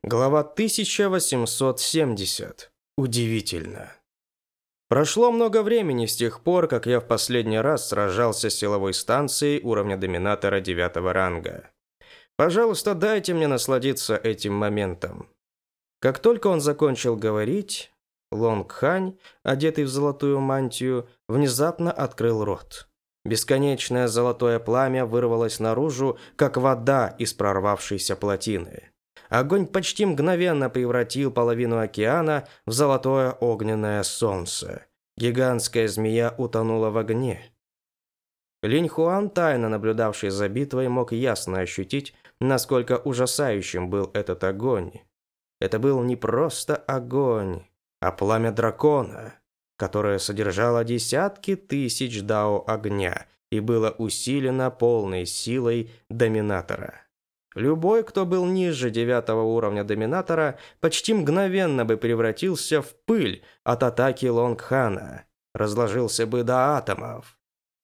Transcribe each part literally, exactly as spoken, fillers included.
Глава тысяча восемьсот семьдесят. Удивительно. Прошло много времени с тех пор, как я в последний раз сражался с силовой станцией уровня доминатора девятого ранга. Пожалуйста, дайте мне насладиться этим моментом. Как только он закончил говорить, Лонг Хань, одетый в золотую мантию, внезапно открыл рот. Бесконечное золотое пламя вырвалось наружу, как вода из прорвавшейся плотины. Огонь почти мгновенно превратил половину океана в золотое огненное солнце. Гигантская змея утонула в огне. Линь Хуан, тайно наблюдавший за битвой, мог ясно ощутить, насколько ужасающим был этот огонь. Это был не просто огонь, а пламя дракона, которое содержало десятки тысяч дао огня и было усилено полной силой доминатора. Любой, кто был ниже девятого уровня доминатора, почти мгновенно бы превратился в пыль от атаки Лонг Хана, разложился бы до атомов.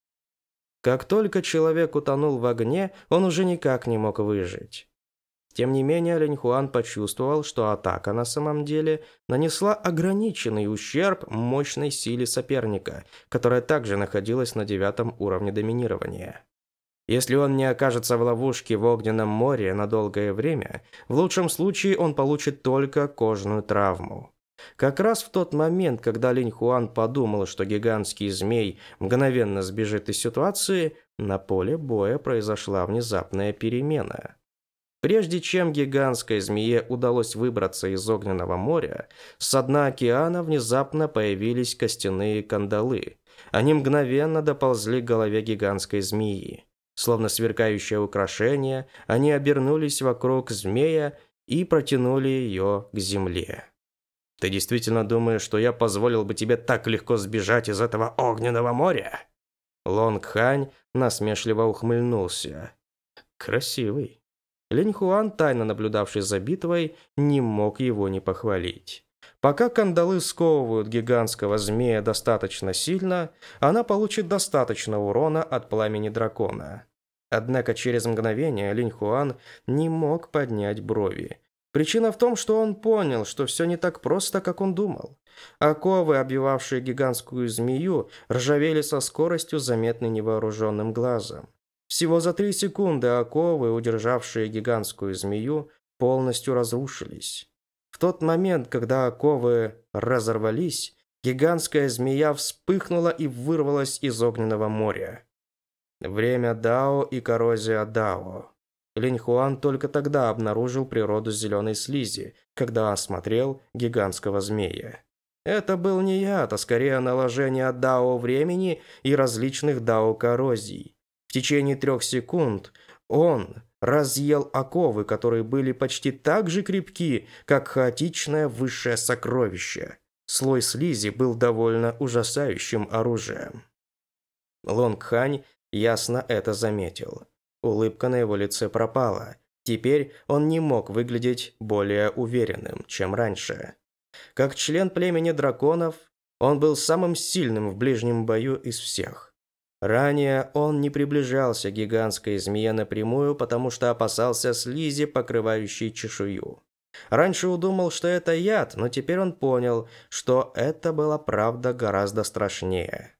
Как только человек утонул в огне, он уже никак не мог выжить. Тем не менее, Линь Хуан почувствовал, что атака на самом деле нанесла ограниченный ущерб мощной силе соперника, которая также находилась на девятом уровне доминирования. Если он не окажется в ловушке в огненном море на долгое время, в лучшем случае он получит только кожную травму. Как раз в тот момент, когда Линь Хуан подумал, что гигантский змей мгновенно сбежит из ситуации, на поле боя произошла внезапная перемена. Прежде чем гигантской змее удалось выбраться из огненного моря, с дна океана внезапно появились костяные кандалы. Они мгновенно доползли к голове гигантской змеи. Словно сверкающее украшение, они обернулись вокруг змея и протянули ее к земле. «Ты действительно думаешь, что я позволил бы тебе так легко сбежать из этого огненного моря?» Лонг Хань насмешливо ухмыльнулся. «Красивый». Линь Хуан, тайно наблюдавший за битвой, не мог его не похвалить. Пока кандалы сковывают гигантского змея достаточно сильно, она получит достаточно урона от пламени дракона. Однако через мгновение Линь Хуан не мог поднять брови. Причина в том, что он понял, что все не так просто, как он думал. Оковы, обвивавшие гигантскую змею, ржавели со скоростью, заметной невооруженным глазом. Всего за три секунды оковы, удержавшие гигантскую змею, полностью разрушились. В тот момент, когда оковы разорвались, гигантская змея вспыхнула и вырвалась из огненного моря. Время Дао и коррозия Дао. Линь Хуан только тогда обнаружил природу зеленой слизи, когда осмотрел гигантского змея. Это был не яд, а скорее наложение Дао времени и различных Дао коррозий. В течение трех секунд он разъел оковы, которые были почти так же крепки, как хаотичное высшее сокровище. Слой слизи был довольно ужасающим оружием. Лонг Хань ясно это заметил. Улыбка на его лице пропала. Теперь он не мог выглядеть более уверенным, чем раньше. Как член племени драконов, он был самым сильным в ближнем бою из всех. Ранее он не приближался к гигантской змее напрямую, потому что опасался слизи, покрывающей чешую. Раньше он думал, что это яд, но теперь он понял, что это была правда гораздо страшнее.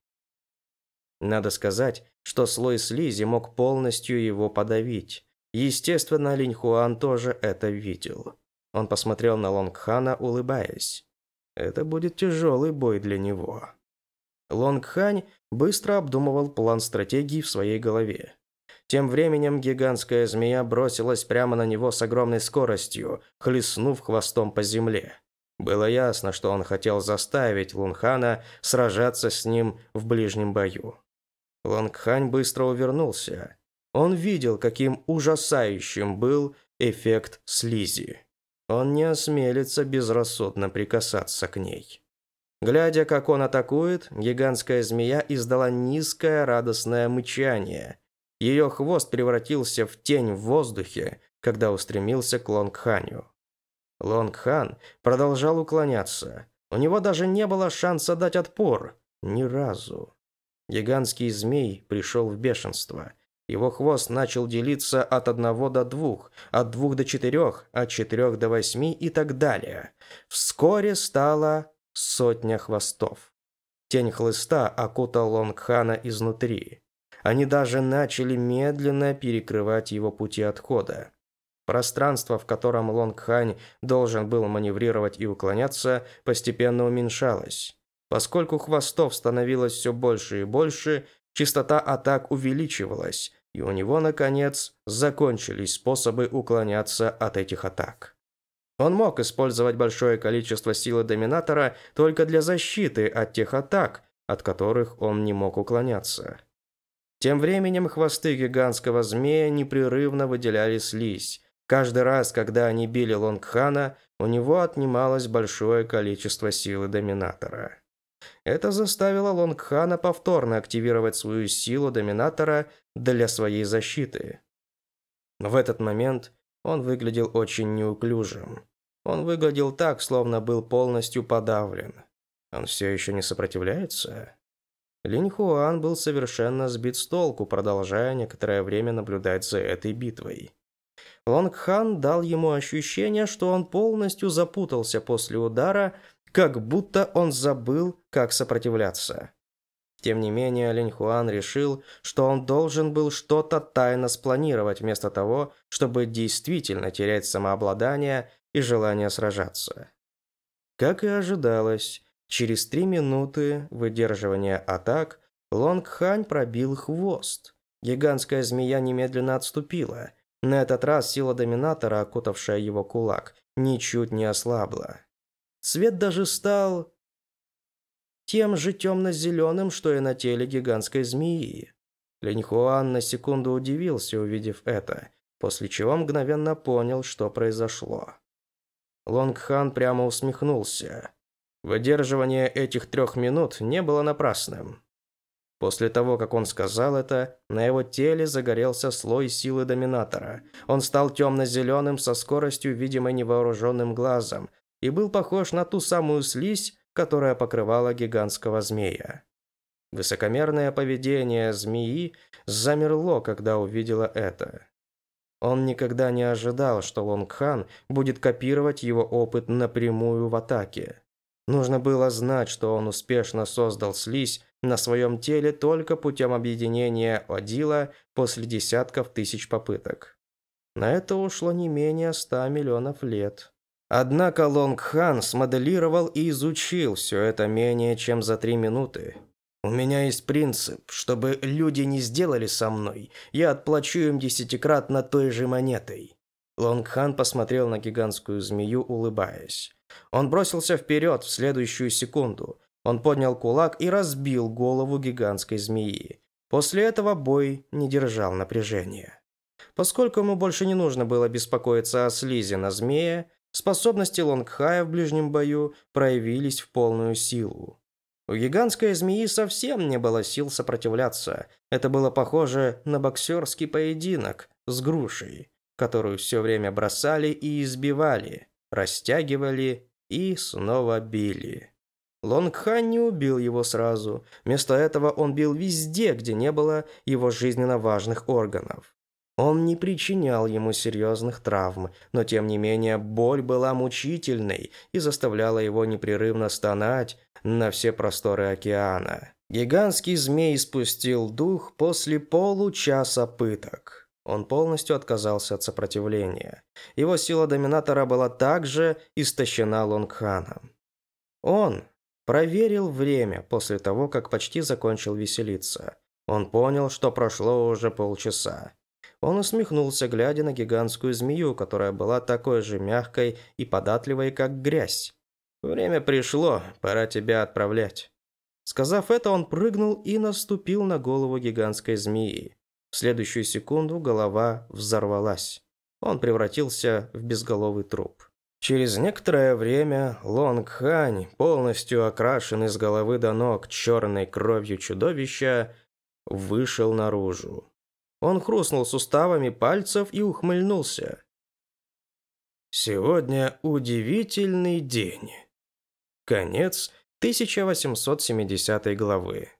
Надо сказать, что слой слизи мог полностью его подавить. Естественно, Линь Хуан тоже это видел. Он посмотрел на Лонг Хана, улыбаясь. Это будет тяжелый бой для него. Лонг Хань быстро обдумывал план стратегии в своей голове. Тем временем гигантская змея бросилась прямо на него с огромной скоростью, хлестнув хвостом по земле. Было ясно, что он хотел заставить Лунг Хана сражаться с ним в ближнем бою. Лонг Хань быстро увернулся. Он видел, каким ужасающим был эффект слизи. Он не осмелится безрассудно прикасаться к ней. Глядя, как он атакует, гигантская змея издала низкое радостное мычание. Ее хвост превратился в тень в воздухе, когда устремился к Лонг Ханю. Лонг Хан продолжал уклоняться. У него даже не было шанса дать отпор. Ни разу. Гигантский змей пришел в бешенство. Его хвост начал делиться от одного до двух, от двух до четырех, от четырех до восьми и так далее. Вскоре стало сотня хвостов. Тень хлыста окутал Лонгхана изнутри. Они даже начали медленно перекрывать его пути отхода. Пространство, в котором Лонгхань должен был маневрировать и уклоняться, постепенно уменьшалось. Поскольку хвостов становилось все больше и больше, частота атак увеличивалась, и у него, наконец, закончились способы уклоняться от этих атак. Он мог использовать большое количество силы Доминатора только для защиты от тех атак, от которых он не мог уклоняться. Тем временем хвосты гигантского змея непрерывно выделяли слизь. Каждый раз, когда они били Лонгхана, у него отнималось большое количество силы Доминатора. Это заставило Лонгхана повторно активировать свою силу Доминатора для своей защиты. В этот момент он выглядел очень неуклюжим. Он выглядел так, словно был полностью подавлен. Он все еще не сопротивляется? Линь Хуан был совершенно сбит с толку, продолжая некоторое время наблюдать за этой битвой. Лонгхан дал ему ощущение, что он полностью запутался после удара, как будто он забыл, как сопротивляться. Тем не менее, Линь Хуан решил, что он должен был что-то тайно спланировать, вместо того, чтобы действительно терять самообладание и желание сражаться. Как и ожидалось, через три минуты выдерживания атак Лонгхань пробил хвост. Гигантская змея немедленно отступила. На этот раз сила Доминатора, окутавшая его кулак, ничуть не ослабла. Цвет даже стал тем же темно-зеленым, что и на теле гигантской змеи. Линь Хуан на секунду удивился, увидев это, после чего мгновенно понял, что произошло. Лонгхан прямо усмехнулся. Выдерживание этих трех минут не было напрасным. После того, как он сказал это, на его теле загорелся слой силы Доминатора. Он стал темно-зеленым со скоростью, видимой невооруженным глазом, и был похож на ту самую слизь, которая покрывала гигантского змея. Высокомерное поведение змеи замерло, когда увидело это. Он никогда не ожидал, что Лонгхан будет копировать его опыт напрямую в атаке. Нужно было знать, что он успешно создал слизь на своем теле только путем объединения Одила после десятков тысяч попыток. На это ушло не менее ста миллионов лет. Однако Лонгхан смоделировал и изучил все это менее чем за три минуты. «У меня есть принцип, чтобы люди не сделали со мной, я отплачу им десятикратно той же монетой». Лонгхан посмотрел на гигантскую змею, улыбаясь. Он бросился вперед в следующую секунду. Он поднял кулак и разбил голову гигантской змеи. После этого бой не держал напряжения. Поскольку ему больше не нужно было беспокоиться о слизи на змее, способности Лонгхая в ближнем бою проявились в полную силу. У гигантской змеи совсем не было сил сопротивляться. Это было похоже на боксерский поединок с грушей, которую все время бросали и избивали, растягивали и снова били. Лонгхан не убил его сразу. Вместо этого он бил везде, где не было его жизненно важных органов. Он не причинял ему серьезных травм, но тем не менее боль была мучительной и заставляла его непрерывно стонать на все просторы океана. Гигантский змей спустил дух после получаса пыток. Он полностью отказался от сопротивления. Его сила Доминатора была также истощена Лонгханом. Он проверил время после того, как почти закончил веселиться. Он понял, что прошло уже полчаса. Он усмехнулся, глядя на гигантскую змею, которая была такой же мягкой и податливой, как грязь. «Время пришло, пора тебя отправлять». Сказав это, он прыгнул и наступил на голову гигантской змеи. В следующую секунду голова взорвалась. Он превратился в безголовый труп. Через некоторое время Лонгхань, полностью окрашенный с головы до ног черной кровью чудовища, вышел наружу. Он хрустнул суставами пальцев и ухмыльнулся. Сегодня удивительный день. Конец тысяча восемьсот семидесятой главы.